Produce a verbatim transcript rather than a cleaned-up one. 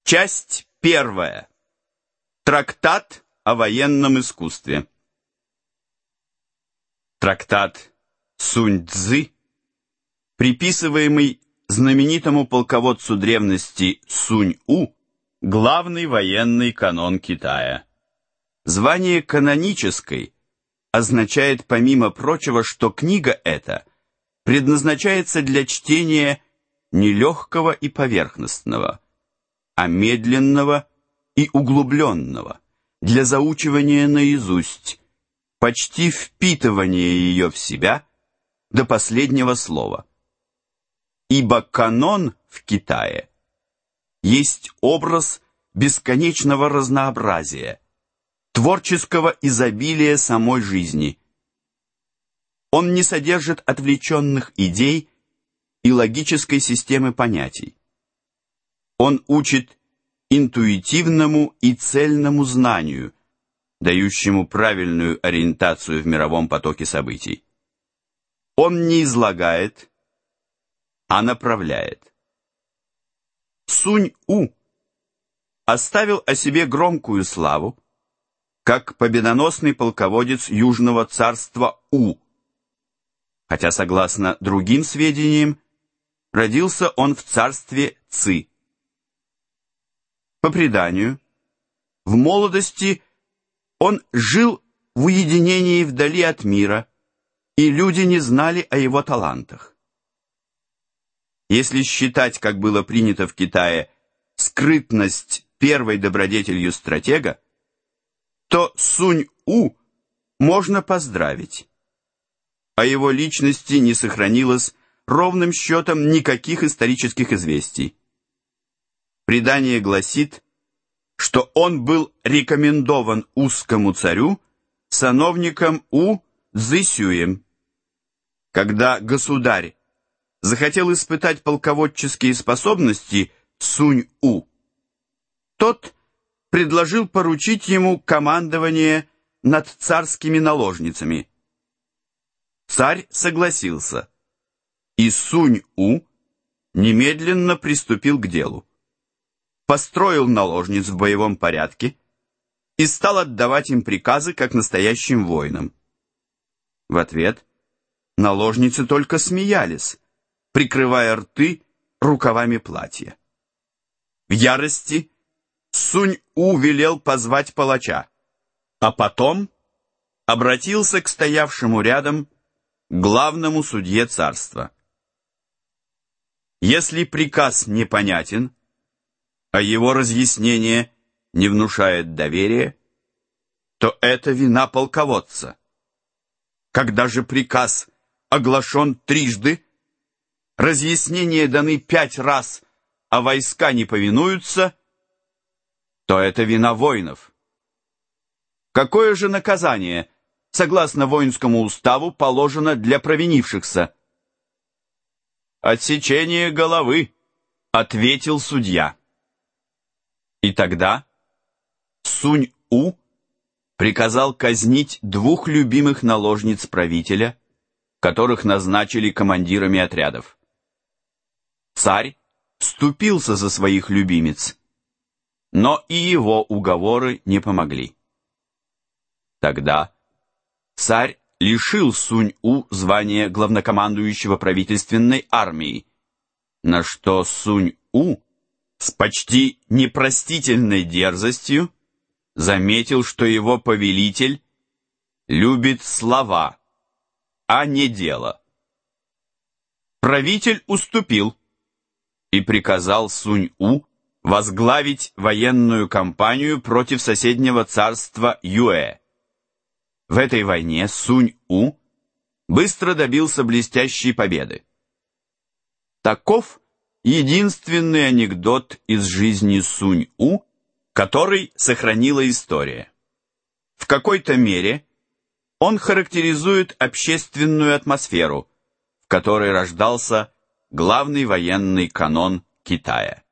Часть первая. Трактат о военном искусстве. Трактат Сунь-цзы, приписываемый знаменитому полководцу древности Сунь-У, главный военный канон Китая. Звание канонической означает, помимо прочего, что книга эта предназначается для чтения не легкого и поверхностного, а медленного и углубленного, для заучивания наизусть, почти впитывания ее в себя до последнего слова. Ибо канон в Китае есть образ бесконечного разнообразия, творческого изобилия самой жизни. Он не содержит отвлеченных идей и логической системы понятий. Он учит интуитивному и цельному знанию, дающему правильную ориентацию в мировом потоке событий. Он не излагает, а направляет. Сунь-У оставил о себе громкую славу, как победоносный полководец Южного царства У, хотя, согласно другим сведениям, родился он в царстве Ци. По преданию, в молодости он жил в уединении вдали от мира, и люди не знали о его талантах. Если считать, как было принято в Китае, скрытность первой добродетелью стратега, то Сунь-У можно поздравить. О его личности не сохранилось ровным счетом никаких исторических известий. Предание гласит, что он был рекомендован узкому царю сановником У Цзысюем. Когда государь захотел испытать полководческие способности Сунь-У, тот предложил поручить ему командование над царскими наложницами. Царь согласился, и Сунь-У немедленно приступил к делу. Построил наложниц в боевом порядке и стал отдавать им приказы, как настоящим воинам. В ответ наложницы только смеялись, прикрывая рты рукавами платья. В ярости Сунь-У велел позвать палача, а потом обратился к стоявшему рядом главному судье царства. Если приказ непонятен, а его разъяснение не внушает доверия, то это вина полководца. Когда же приказ оглашен трижды, разъяснения даны пять раз, а войска не повинуются, то это вина воинов. Какое же наказание, согласно воинскому уставу, положено для провинившихся? «Отсечение головы», — ответил судья. И тогда Сунь-У приказал казнить двух любимых наложниц правителя, которых назначили командирами отрядов. Царь вступился за своих любимец, но и его уговоры не помогли. Тогда царь лишил Сунь-У звания главнокомандующего правительственной армии, на что Сунь-У с почти непростительной дерзостью заметил, что его повелитель любит слова, а не дело. Правитель уступил и приказал Сунь-У возглавить военную кампанию против соседнего царства Юэ. В этой войне Сунь-У быстро добился блестящей победы. Таков единственный анекдот из жизни Сунь-У, который сохранила история. В какой-то мере он характеризует общественную атмосферу, в которой рождался главный военный канон Китая.